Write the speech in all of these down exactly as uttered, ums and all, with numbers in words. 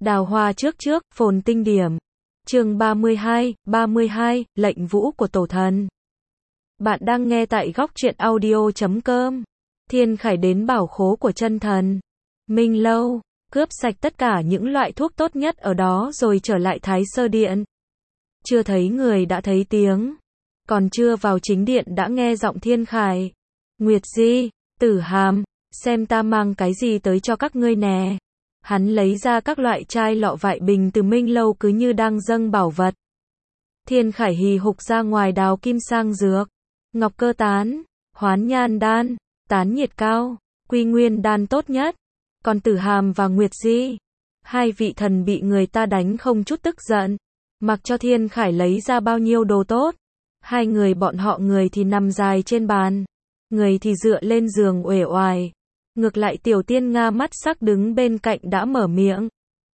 Đào hoa trước trước, phồn tinh điểm. Chương ba mươi hai, ba mươi hai, lệnh vũ của tổ thần. Bạn đang nghe tại góc truyện audio chấm com. Thiên Khải đến bảo khố của chân thần Minh Lâu, cướp sạch tất cả những loại thuốc tốt nhất ở đó rồi trở lại Thái Sơ Điện. Chưa thấy người đã thấy tiếng. Còn chưa vào chính điện đã nghe giọng Thiên Khải. Nguyệt Di, Tử Hàm, xem ta mang cái gì tới cho các ngươi nè. Hắn lấy ra các loại chai lọ vại bình từ Minh Lâu cứ như đang dâng bảo vật. Thiên Khải hì hục ra ngoài đào kim sang dược, ngọc cơ tán, hoán nhan đan, tán nhiệt cao, quy nguyên đan tốt nhất. Còn Tử Hàm và Nguyệt Di, hai vị thần bị người ta đánh không chút tức giận, mặc cho Thiên Khải lấy ra bao nhiêu đồ tốt. Hai người bọn họ người thì nằm dài trên bàn, người thì dựa lên giường uể oải. Ngược lại Tiểu Tiên Nga mắt sắc đứng bên cạnh đã mở miệng.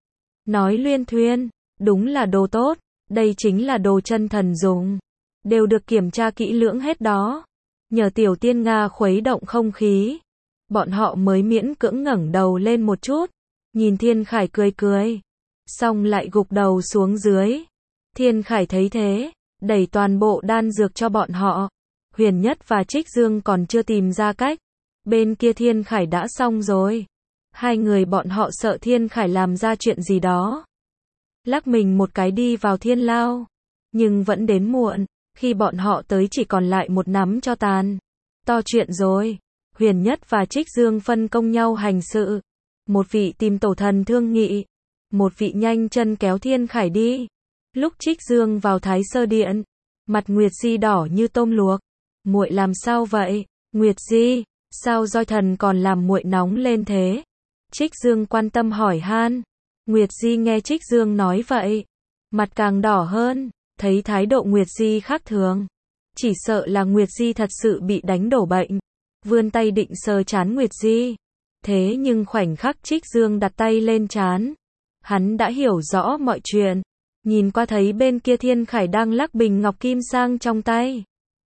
Nói luyên thuyên, đúng là đồ tốt, đây chính là đồ chân thần dùng. Đều được kiểm tra kỹ lưỡng hết đó. Nhờ Tiểu Tiên Nga khuấy động không khí, bọn họ mới miễn cưỡng ngẩng đầu lên một chút. Nhìn Thiên Khải cười cười, xong lại gục đầu xuống dưới. Thiên Khải thấy thế, đẩy toàn bộ đan dược cho bọn họ. Huyền Nhất và Trích Dương còn chưa tìm ra cách. Bên kia Thiên Khải đã xong rồi. Hai người bọn họ sợ Thiên Khải làm ra chuyện gì đó. Lắc mình một cái đi vào thiên lao. Nhưng vẫn đến muộn. Khi bọn họ tới chỉ còn lại một nắm tro tàn. To chuyện rồi. Huyền Nhất và Trích Dương phân công nhau hành sự. Một vị tìm tổ thần thương nghị. Một vị nhanh chân kéo Thiên Khải đi. Lúc Trích Dương vào Thái Sơ Điện, mặt Nguyệt Di đỏ như tôm luộc. Muội làm sao vậy? Nguyệt Di, sao roi thần còn làm muội nóng lên thế? Trích Dương quan tâm hỏi han. Nguyệt Di nghe Trích Dương nói vậy, mặt càng đỏ hơn, thấy thái độ Nguyệt Di khác thường. Chỉ sợ là Nguyệt Di thật sự bị đánh đổ bệnh. Vươn tay định sờ trán Nguyệt Di. Thế nhưng khoảnh khắc Trích Dương đặt tay lên trán, hắn đã hiểu rõ mọi chuyện. Nhìn qua thấy bên kia Thiên Khải đang lắc bình ngọc kim sang trong tay.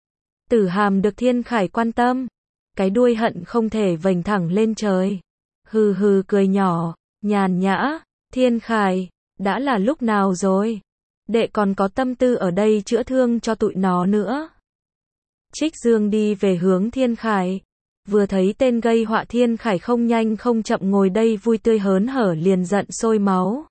Tử Hàm được Thiên Khải quan tâm, cái đuôi hận không thể vểnh thẳng lên trời. Hừ hừ cười nhỏ, nhàn nhã. Thiên Khải, đã là lúc nào rồi? Đệ còn có tâm tư ở đây chữa thương cho tụi nó nữa. Trích Dương đi về hướng Thiên Khải. Vừa thấy tên gây họa Thiên Khải không nhanh không chậm ngồi đây vui tươi hớn hở liền giận sôi máu.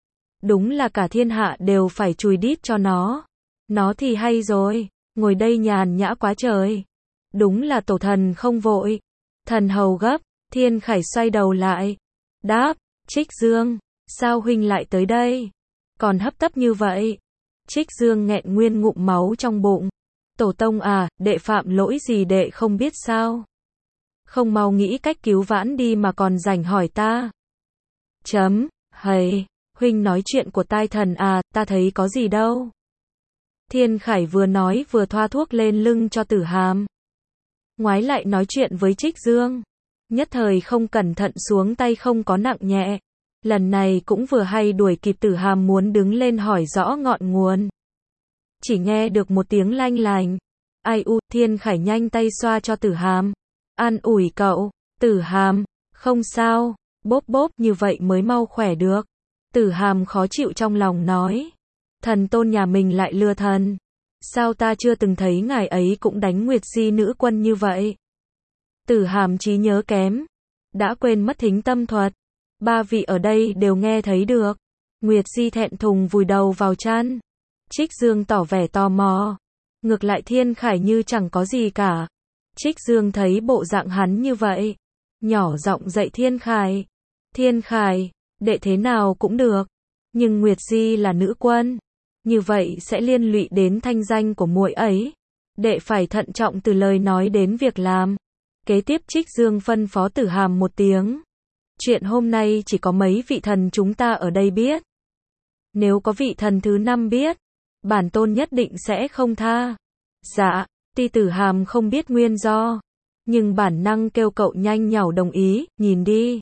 Đúng là cả thiên hạ đều phải chùi đít cho nó. Nó thì hay rồi, ngồi đây nhàn nhã quá trời. Đúng là tổ thần không vội. Thần hầu gấp. Thiên Khải xoay đầu lại. Đáp, Trích Dương, sao huynh lại tới đây? Còn hấp tấp như vậy? Trích Dương nghẹn nguyên ngụm máu trong bụng. Tổ tông à, đệ phạm lỗi gì đệ không biết sao? Không mau nghĩ cách cứu vãn đi mà còn rảnh hỏi ta. Chấm, hầy, huynh nói chuyện của tai thần à, ta thấy có gì đâu. Thiên Khải vừa nói vừa thoa thuốc lên lưng cho Tử Hàm. Ngoái lại nói chuyện với Trích Dương. Nhất thời không cẩn thận xuống tay không có nặng nhẹ. Lần này cũng vừa hay đuổi kịp Tử Hàm muốn đứng lên hỏi rõ ngọn nguồn. Chỉ nghe được một tiếng lanh lành. Ai u, Thiên Khải nhanh tay xoa cho Tử Hàm. An ủi cậu, Tử Hàm, không sao, bốp bốp như vậy mới mau khỏe được. Tử Hàm khó chịu trong lòng nói. Thần tôn nhà mình lại lừa thần. Sao ta chưa từng thấy ngài ấy cũng đánh Nguyệt Di nữ quân như vậy? Tử Hàm trí nhớ kém, đã quên mất thính tâm thuật. Ba vị ở đây đều nghe thấy được. Nguyệt Di thẹn thùng vùi đầu vào chăn. Trích Dương tỏ vẻ tò mò. Ngược lại Thiên Khải như chẳng có gì cả. Trích Dương thấy bộ dạng hắn như vậy, nhỏ giọng dạy Thiên Khải. Thiên Khải, đệ thế nào cũng được. Nhưng Nguyệt Di là nữ quân, như vậy sẽ liên lụy đến thanh danh của muội ấy. Đệ phải thận trọng từ lời nói đến việc làm. Kế tiếp Trích Dương phân phó Tử Hàm một tiếng. Chuyện hôm nay chỉ có mấy vị thần chúng ta ở đây biết. Nếu có vị thần thứ năm biết, bản tôn nhất định sẽ không tha. Dạ, tuy Tử Hàm không biết nguyên do, nhưng bản năng kêu cậu nhanh nhảu đồng ý, nhìn đi.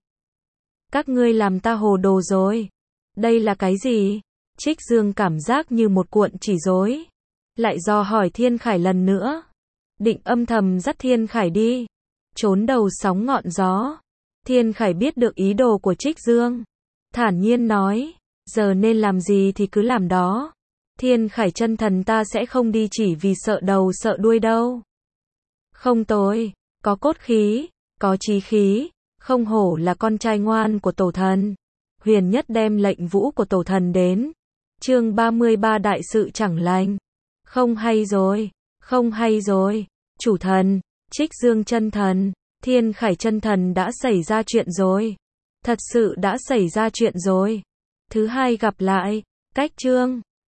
Các ngươi làm ta hồ đồ rồi. Đây là cái gì? Trích Dương cảm giác như một cuộn chỉ rối. Lại do hỏi Thiên Khải lần nữa. Định âm thầm dắt Thiên Khải đi. Trốn đầu sóng ngọn gió. Thiên Khải biết được ý đồ của Trích Dương. thản nhiên nói, giờ nên làm gì thì cứ làm đó. Thiên Khải chân thần ta sẽ không đi chỉ vì sợ đầu sợ đuôi đâu. Không tồi, có cốt khí, có chí khí, không hổ là con trai ngoan của tổ thần. Huyền Nhất đem lệnh vũ của tổ thần đến. Chương ba mươi ba đại sự chẳng lành. Không hay rồi, không hay rồi. Chủ thần, Trích Dương chân thần, Thiên Khải chân thần đã xảy ra chuyện rồi. Thật sự đã xảy ra chuyện rồi. Thứ hai gặp lại, cách chương